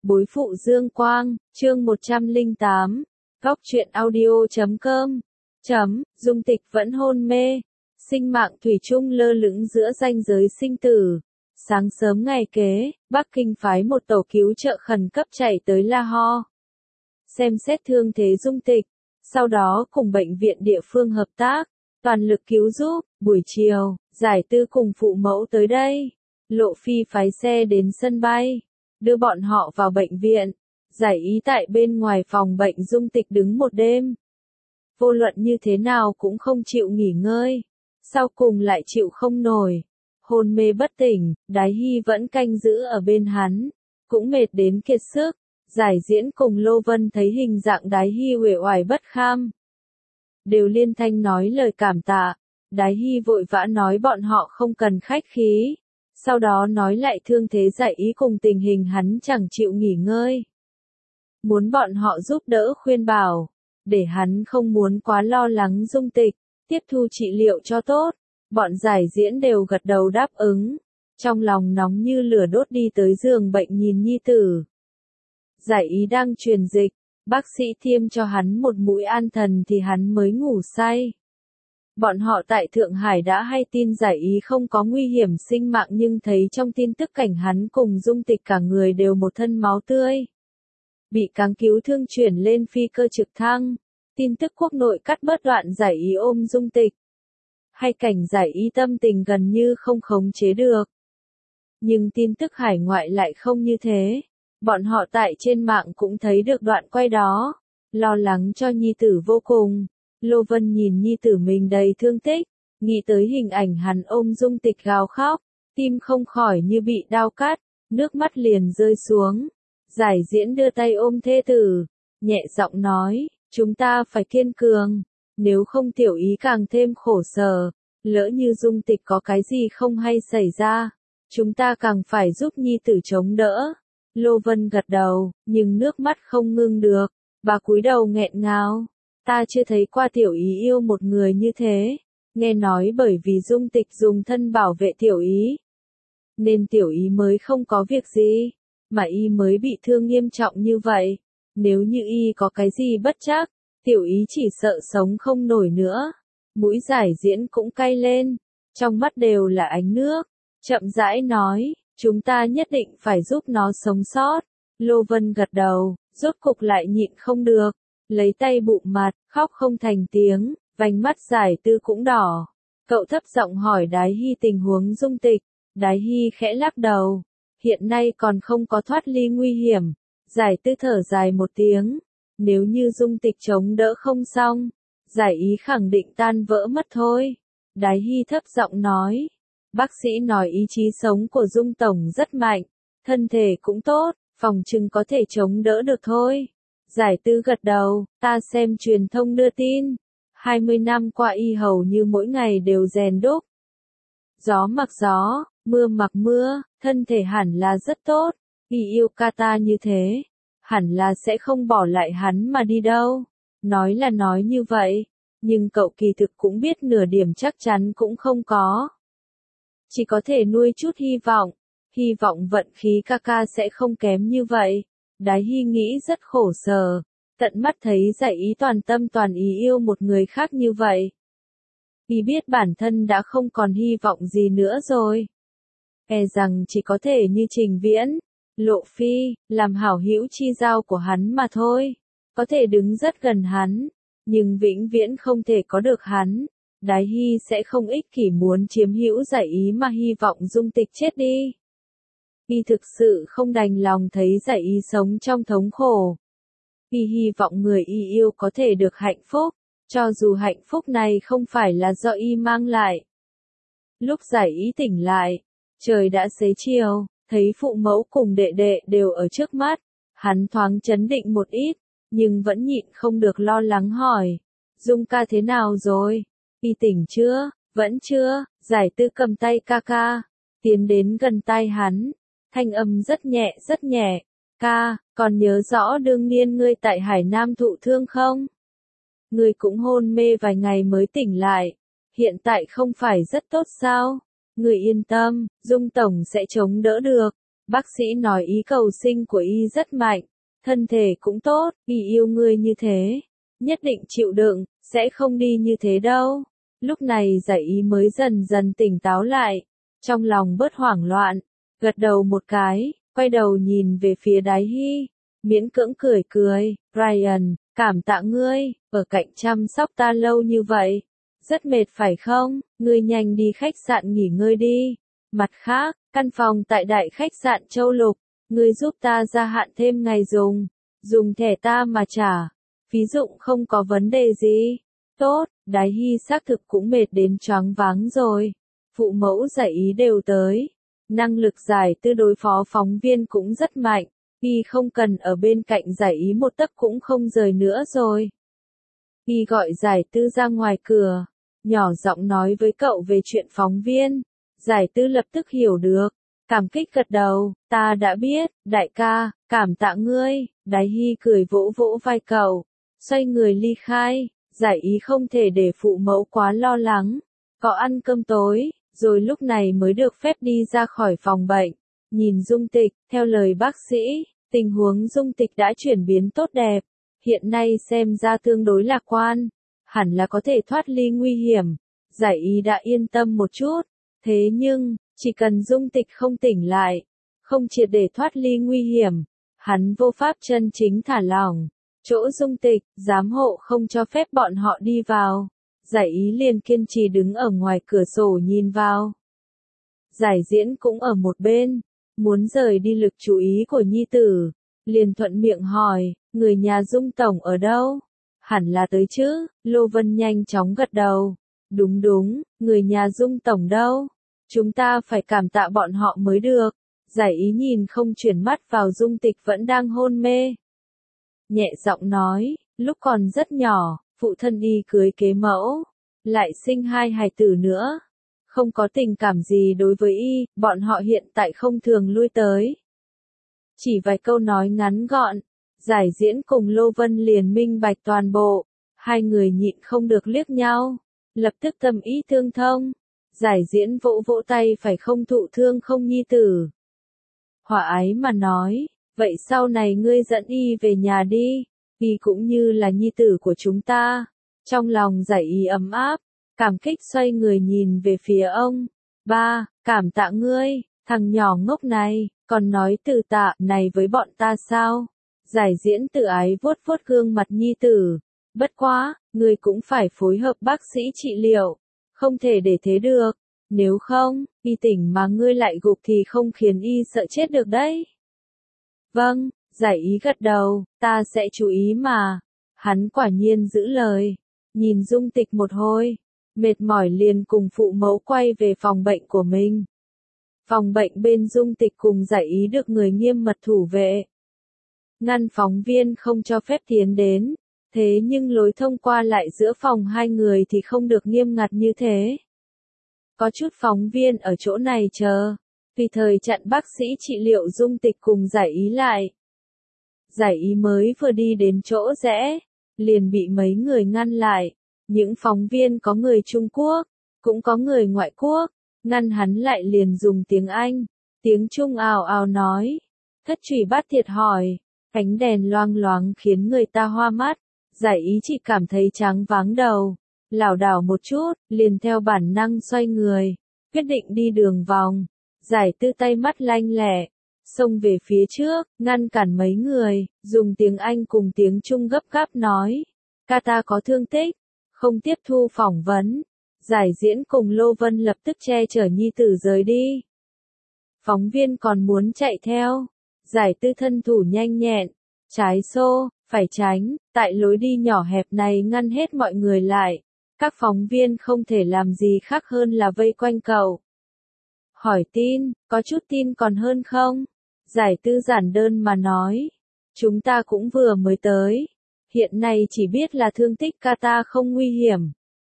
Bối phụ Dương Quang, chương 108, góc truyện audio.com. Dung Tịch vẫn hôn mê, sinh mạng thủy chung lơ lửng giữa ranh giới sinh tử. Sáng sớm ngày kế, Bắc Kinh phái một tàu cứu trợ khẩn cấp chạy tới Lahore. Xem xét thương thế Dung Tịch, sau đó cùng bệnh viện địa phương hợp tác, toàn lực cứu giúp. Buổi chiều, Giải Tư cùng phụ mẫu tới đây. Lộ Phi phái xe đến sân bay, đưa bọn họ vào bệnh viện. Giải Ý tại bên ngoài phòng bệnh Dung Tịch đứng một đêm. Vô luận như thế nào cũng không chịu nghỉ ngơi. Sau cùng lại chịu không nổi. Hôn mê bất tỉnh, Đái Hy vẫn canh giữ ở bên hắn. Cũng mệt đến kiệt sức. Giải Diễn cùng Lô Vân thấy hình dạng Đái Hy uể oải bất kham, đều liên thanh nói lời cảm tạ. Đái Hy vội vã nói bọn họ không cần khách khí. Sau đó nói lại thương thế Giải Ý cùng tình hình hắn chẳng chịu nghỉ ngơi. Muốn bọn họ giúp đỡ khuyên bảo, để hắn không muốn quá lo lắng Dung Tịch, tiếp thu trị liệu cho tốt. Bọn Giải Diễn đều gật đầu đáp ứng. Trong lòng nóng như lửa đốt đi tới giường bệnh nhìn nhi tử. Giải Ý đang truyền dịch, bác sĩ tiêm cho hắn một mũi an thần thì hắn mới ngủ say. Bọn họ tại Thượng Hải đã hay tin Giải Ý không có nguy hiểm sinh mạng, nhưng thấy trong tin tức cảnh hắn cùng Dung Tịch cả người đều một thân máu tươi. Bị cáng cứu thương chuyển lên phi cơ trực thăng. Tin tức quốc nội cắt bớt đoạn Giải Ý ôm Dung Tịch. Hay cảnh Giải Ý tâm tình gần như không khống chế được. Nhưng tin tức hải ngoại lại không như thế. Bọn họ tại trên mạng cũng thấy được đoạn quay đó. Lo lắng cho nhi tử vô cùng. Lô Vân nhìn nhi tử mình đầy thương tích, nghĩ tới hình ảnh hắn ôm Dung Tịch gào khóc, tim không khỏi như bị đau cắt, nước mắt liền rơi xuống. Giải Diễn đưa tay ôm thê tử, nhẹ giọng nói, chúng ta phải kiên cường, nếu không Tiểu Ý càng thêm khổ sở, lỡ như Dung Tịch có cái gì không hay xảy ra, chúng ta càng phải giúp nhi tử chống đỡ. Lô Vân gật đầu, nhưng nước mắt không ngưng được, bà cúi đầu nghẹn ngào. Ta chưa thấy qua Tiểu Ý yêu một người như thế. Nghe nói bởi vì Dung Tịch dùng thân bảo vệ Tiểu Ý, nên Tiểu Ý mới không có việc gì, mà y mới bị thương nghiêm trọng như vậy. Nếu như y có cái gì bất trắc, Tiểu Ý chỉ sợ sống không nổi nữa. Mũi Giải Diễn cũng cay lên, trong mắt đều là ánh nước, chậm rãi nói, chúng ta nhất định phải giúp nó sống sót. Lô Vân gật đầu, rốt cục lại nhịn không được. Lấy tay bụm mặt, khóc không thành tiếng, vành mắt Giải Tư cũng đỏ. Cậu thấp giọng hỏi Đái Hy tình huống Dung Tịch. Đái Hy khẽ lắc đầu. Hiện nay còn không có thoát ly nguy hiểm. Giải Tư thở dài một tiếng. Nếu như Dung Tịch chống đỡ không xong, Giải Ý khẳng định tan vỡ mất thôi. Đái Hy thấp giọng nói. Bác sĩ nói ý chí sống của Dung Tổng rất mạnh. Thân thể cũng tốt, phòng chừng có thể chống đỡ được thôi. Giải Tư gật đầu, ta xem truyền thông đưa tin. 20 năm qua y hầu như mỗi ngày đều rèn đúc. Gió mặc gió, mưa mặc mưa, thân thể hẳn là rất tốt. Y yêu Kata như thế, hẳn là sẽ không bỏ lại hắn mà đi đâu. Nói là nói như vậy, nhưng cậu kỳ thực cũng biết nửa điểm chắc chắn cũng không có. Chỉ có thể nuôi chút hy vọng vận khí Kaka sẽ không kém như vậy. Đái Hy nghĩ rất khổ sở, tận mắt thấy Giải Ý toàn tâm toàn ý yêu một người khác như vậy. Y biết bản thân đã không còn hy vọng gì nữa rồi. E rằng chỉ có thể như Trình Viễn, Lộ Phi, làm hảo hữu chi giao của hắn mà thôi. Có thể đứng rất gần hắn, nhưng vĩnh viễn không thể có được hắn. Đái Hy sẽ không ích kỷ muốn chiếm hữu Giải Ý mà hy vọng Dung Tịch chết đi. Y thực sự không đành lòng thấy Giải Ý sống trong thống khổ. Y hy vọng người y yêu có thể được hạnh phúc, cho dù hạnh phúc này không phải là do y mang lại. Lúc Giải Ý tỉnh lại, trời đã xế chiều, thấy phụ mẫu cùng đệ đệ đều ở trước mắt. Hắn thoáng chấn định một ít, nhưng vẫn nhịn không được lo lắng hỏi. Dung ca thế nào rồi? Y tỉnh chưa? Vẫn chưa. Giải Tư cầm tay Kaka, tiến đến gần tai hắn. Thanh âm rất nhẹ, ca, còn nhớ rõ đương niên ngươi tại Hải Nam thụ thương không? Ngươi cũng hôn mê vài ngày mới tỉnh lại, hiện tại không phải rất tốt sao? Ngươi yên tâm, Dung Tổng sẽ chống đỡ được. Bác sĩ nói ý cầu sinh của y rất mạnh, thân thể cũng tốt, y yêu ngươi như thế, nhất định chịu đựng, sẽ không đi như thế đâu. Lúc này Giải Ý mới dần dần tỉnh táo lại, trong lòng bớt hoảng loạn, gật đầu một cái, quay đầu nhìn về phía Đái Hy, miễn cưỡng cười cười, Ryan, cảm tạ ngươi, ở cạnh chăm sóc ta lâu như vậy, rất mệt phải không, ngươi nhanh đi khách sạn nghỉ ngơi đi. Mặt khác, căn phòng tại đại khách sạn Châu Lục, ngươi giúp ta gia hạn thêm ngày dùng thẻ ta mà trả, phí dụng không có vấn đề gì. Tốt, Đái Hy xác thực cũng mệt đến choáng váng rồi. Phụ mẫu Giải Ý đều tới. Năng lực Giải Tư đối phó phóng viên cũng rất mạnh, y không cần ở bên cạnh Giải Ý một tấc cũng không rời nữa rồi. Y gọi Giải Tư ra ngoài cửa, nhỏ giọng nói với cậu về chuyện phóng viên. Giải Tư lập tức hiểu được, cảm kích gật đầu, ta đã biết, đại ca, cảm tạ ngươi. Đái Hy cười vỗ vỗ vai cậu, xoay người ly khai. Giải Ý không thể để phụ mẫu quá lo lắng, có ăn cơm tối, rồi lúc này mới được phép đi ra khỏi phòng bệnh. Nhìn Dung Tịch, theo lời bác sĩ, tình huống Dung Tịch đã chuyển biến tốt đẹp, hiện nay xem ra tương đối lạc quan, hẳn là có thể thoát ly nguy hiểm. Giải Ý đã yên tâm một chút, thế nhưng, chỉ cần Dung Tịch không tỉnh lại, không triệt để thoát ly nguy hiểm, hắn vô pháp chân chính thả lỏng. Chỗ Dung Tịch, giám hộ không cho phép bọn họ đi vào. Giải Ý liền kiên trì đứng ở ngoài cửa sổ nhìn vào. Giải Diễn cũng ở một bên, muốn rời đi lực chú ý của nhi tử, liền thuận miệng hỏi, người nhà Dung Tổng ở đâu? Hẳn là tới chứ, Lô Vân nhanh chóng gật đầu. Đúng đúng, người nhà Dung Tổng đâu? Chúng ta phải cảm tạ bọn họ mới được. Giải Ý nhìn không chuyển mắt vào Dung Tịch vẫn đang hôn mê. Nhẹ giọng nói, lúc còn rất nhỏ, phụ thân y cưới kế mẫu, lại sinh hai hài tử nữa. Không có tình cảm gì đối với y, bọn họ hiện tại không thường lui tới. Chỉ vài câu nói ngắn gọn, Giải Diễn cùng Lô Vân liền minh bạch toàn bộ. Hai người nhịn không được liếc nhau, lập tức tâm ý tương thông. Giải Diễn vỗ vỗ tay phải không thụ thương không nhi tử. Hòa ái mà nói, vậy sau này ngươi dẫn y về nhà đi, y cũng như là nhi tử của chúng ta. Trong lòng Giải Ý ấm áp, cảm kích xoay người nhìn về phía ông. Ba, cảm tạ ngươi, thằng nhỏ ngốc này, còn nói từ tạ này với bọn ta sao? Giải Diễn tự ái vuốt vuốt gương mặt nhi tử. Bất quá, ngươi cũng phải phối hợp bác sĩ trị liệu, không thể để thế được. Nếu không, y tỉnh mà ngươi lại gục thì không khiến y sợ chết được đấy. Vâng, Giải Ý gật đầu, ta sẽ chú ý mà. Hắn quả nhiên giữ lời. Nhìn Dung Tịch một hồi, mệt mỏi liền cùng phụ mẫu quay về phòng bệnh của mình. Phòng bệnh bên Dung Tịch cùng Giải Ý được người nghiêm mật thủ vệ. Ngăn phóng viên không cho phép tiến đến, thế nhưng lối thông qua lại giữa phòng hai người thì không được nghiêm ngặt như thế. Có chút phóng viên ở chỗ này chờ, tùy thời chặn bác sĩ trị liệu Dung Tịch cùng Giải Ý lại. Giải Ý mới vừa đi đến chỗ rẽ, liền bị mấy người ngăn lại. Những phóng viên có người Trung Quốc, cũng có người ngoại quốc, ngăn hắn lại liền dùng tiếng Anh, tiếng Trung ào ào nói. Thất Trùy Bát Thiệt hỏi, ánh đèn loang loáng khiến người ta hoa mắt. Giải Ý chỉ cảm thấy tráng váng đầu, lảo đảo một chút, liền theo bản năng xoay người, quyết định đi đường vòng. Giải Tư tay mắt lanh lẹ, xông về phía trước, ngăn cản mấy người, dùng tiếng Anh cùng tiếng Trung gấp gáp nói. Kata có thương tích, không tiếp thu phỏng vấn. Giải Diễn cùng Lô Vân lập tức che chở nhi tử rời đi. Phóng viên còn muốn chạy theo. Giải Tư thân thủ nhanh nhẹn, trái xô, phải tránh, tại lối đi nhỏ hẹp này ngăn hết mọi người lại. Các phóng viên không thể làm gì khác hơn là vây quanh cậu. Hỏi tin, có chút tin còn hơn không? Giải Tư giản đơn mà nói. Chúng ta cũng vừa mới tới. Hiện nay chỉ biết là thương tích Kata không nguy hiểm,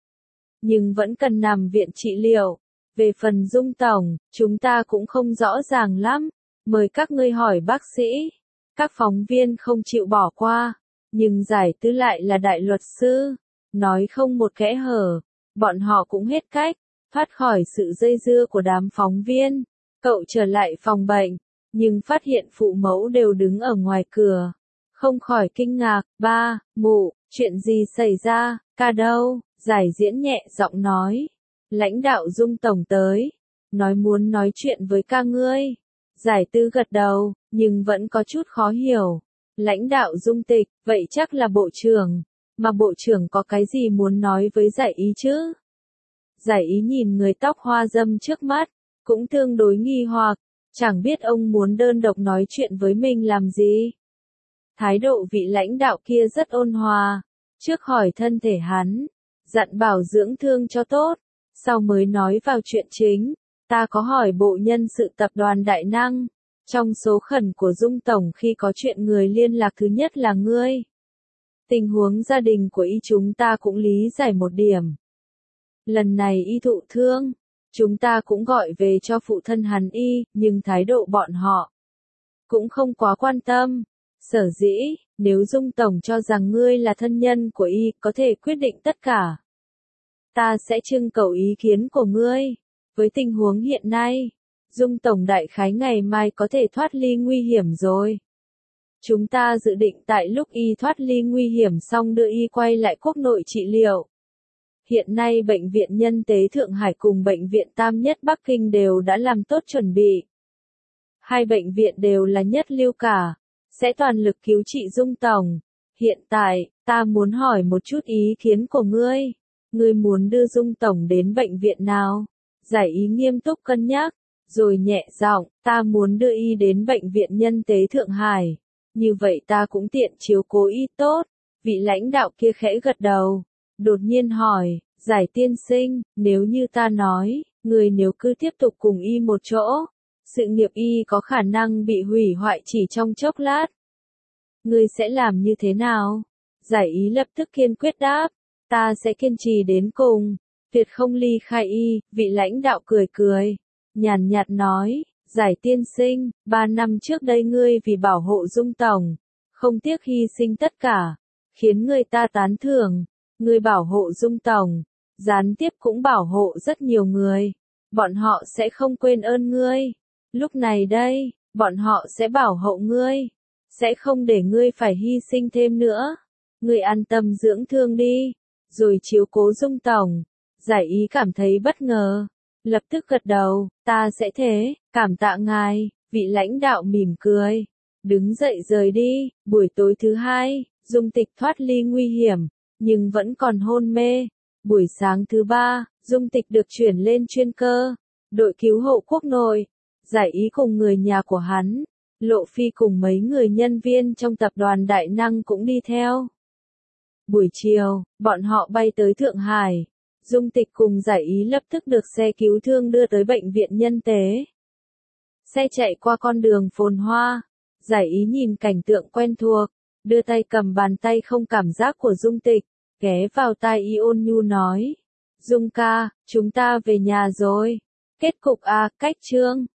nhưng vẫn cần nằm viện trị liệu. Về phần Dung Tổng, chúng ta cũng không rõ ràng lắm. Mời các ngươi hỏi bác sĩ. Các phóng viên không chịu bỏ qua, nhưng Giải Tư lại là đại luật sư, nói không một kẽ hở. Bọn họ cũng hết cách, thoát khỏi sự dây dưa của đám phóng viên. Cậu trở lại phòng bệnh, nhưng phát hiện phụ mẫu đều đứng ở ngoài cửa. Không khỏi kinh ngạc, ba, mụ, chuyện gì xảy ra, ca đâu, Giải Diễn nhẹ giọng nói. Lãnh đạo Dung Tổng tới, nói muốn nói chuyện với ca ngươi. Giải Tư gật đầu, nhưng vẫn có chút khó hiểu. Lãnh đạo Dung Tịch, vậy chắc là bộ trưởng, mà bộ trưởng có cái gì muốn nói với Giải Ý chứ? Giải Ý nhìn người tóc hoa râm trước mắt, cũng tương đối nghi hoặc, chẳng biết ông muốn đơn độc nói chuyện với mình làm gì. Thái độ vị lãnh đạo kia rất ôn hòa, trước hỏi thân thể hắn, dặn bảo dưỡng thương cho tốt, sau mới nói vào chuyện chính. Ta có hỏi bộ nhân sự tập đoàn Đại Năng, trong số khẩn của Dung Tổng khi có chuyện người liên lạc thứ nhất là ngươi. Tình huống gia đình của y chúng ta cũng lý giải một điểm. Lần này y thụ thương, chúng ta cũng gọi về cho phụ thân hắn y, nhưng thái độ bọn họ cũng không quá quan tâm. Sở dĩ, nếu Dung Tổng cho rằng ngươi là thân nhân của y, có thể quyết định tất cả. Ta sẽ trưng cầu ý kiến của ngươi. Với tình huống hiện nay, Dung Tổng đại khái ngày mai có thể thoát ly nguy hiểm rồi. Chúng ta dự định tại lúc y thoát ly nguy hiểm xong đưa y quay lại quốc nội trị liệu. Hiện nay Bệnh viện Nhân tế Thượng Hải cùng Bệnh viện Tam Nhất Bắc Kinh đều đã làm tốt chuẩn bị. Hai bệnh viện đều là nhất lưu cả, sẽ toàn lực cứu trị Dung Tổng. Hiện tại, ta muốn hỏi một chút ý kiến của ngươi. Ngươi muốn đưa Dung Tổng đến bệnh viện nào? Giải Ý nghiêm túc cân nhắc, rồi nhẹ giọng, ta muốn đưa y đến Bệnh viện Nhân tế Thượng Hải. Như vậy ta cũng tiện chiếu cố y tốt. Vị lãnh đạo kia khẽ gật đầu, đột nhiên hỏi, Giải tiên sinh, nếu như ta nói, người nếu cứ tiếp tục cùng y một chỗ, sự nghiệp y có khả năng bị hủy hoại chỉ trong chốc lát. Ngươi sẽ làm như thế nào? Giải Ý lập tức kiên quyết đáp, ta sẽ kiên trì đến cùng, tuyệt không ly khai y. Vị lãnh đạo cười cười, nhàn nhạt nói, Giải tiên sinh, 3 năm trước đây ngươi vì bảo hộ Dung Tổng, không tiếc hy sinh tất cả, khiến người ta tán thưởng. Ngươi bảo hộ Dung Tổng, gián tiếp cũng bảo hộ rất nhiều người. Bọn họ sẽ không quên ơn ngươi. Lúc này đây, bọn họ sẽ bảo hộ ngươi, sẽ không để ngươi phải hy sinh thêm nữa. Ngươi an tâm dưỡng thương đi, rồi chiếu cố Dung Tổng. Giải Ý cảm thấy bất ngờ, lập tức gật đầu, ta sẽ thế, cảm tạ ngài. Vị lãnh đạo mỉm cười, đứng dậy rời đi. Buổi tối thứ hai, Dung Tịch thoát ly nguy hiểm, nhưng vẫn còn hôn mê. Buổi sáng thứ ba, Dung Tịch được chuyển lên chuyên cơ, đội cứu hộ quốc nội. Giải Ý cùng người nhà của hắn, Lộ Phi cùng mấy người nhân viên trong tập đoàn Đại Năng cũng đi theo. Buổi chiều, bọn họ bay tới Thượng Hải. Dung Tịch cùng Giải Ý lập tức được xe cứu thương đưa tới Bệnh viện Nhân tế. Xe chạy qua con đường phồn hoa. Giải Ý nhìn cảnh tượng quen thuộc, đưa tay cầm bàn tay không cảm giác của Dung Tịch, ghé vào tai y ôn nhu nói. Dung ca, chúng ta về nhà rồi. Kết cục a, cách chương.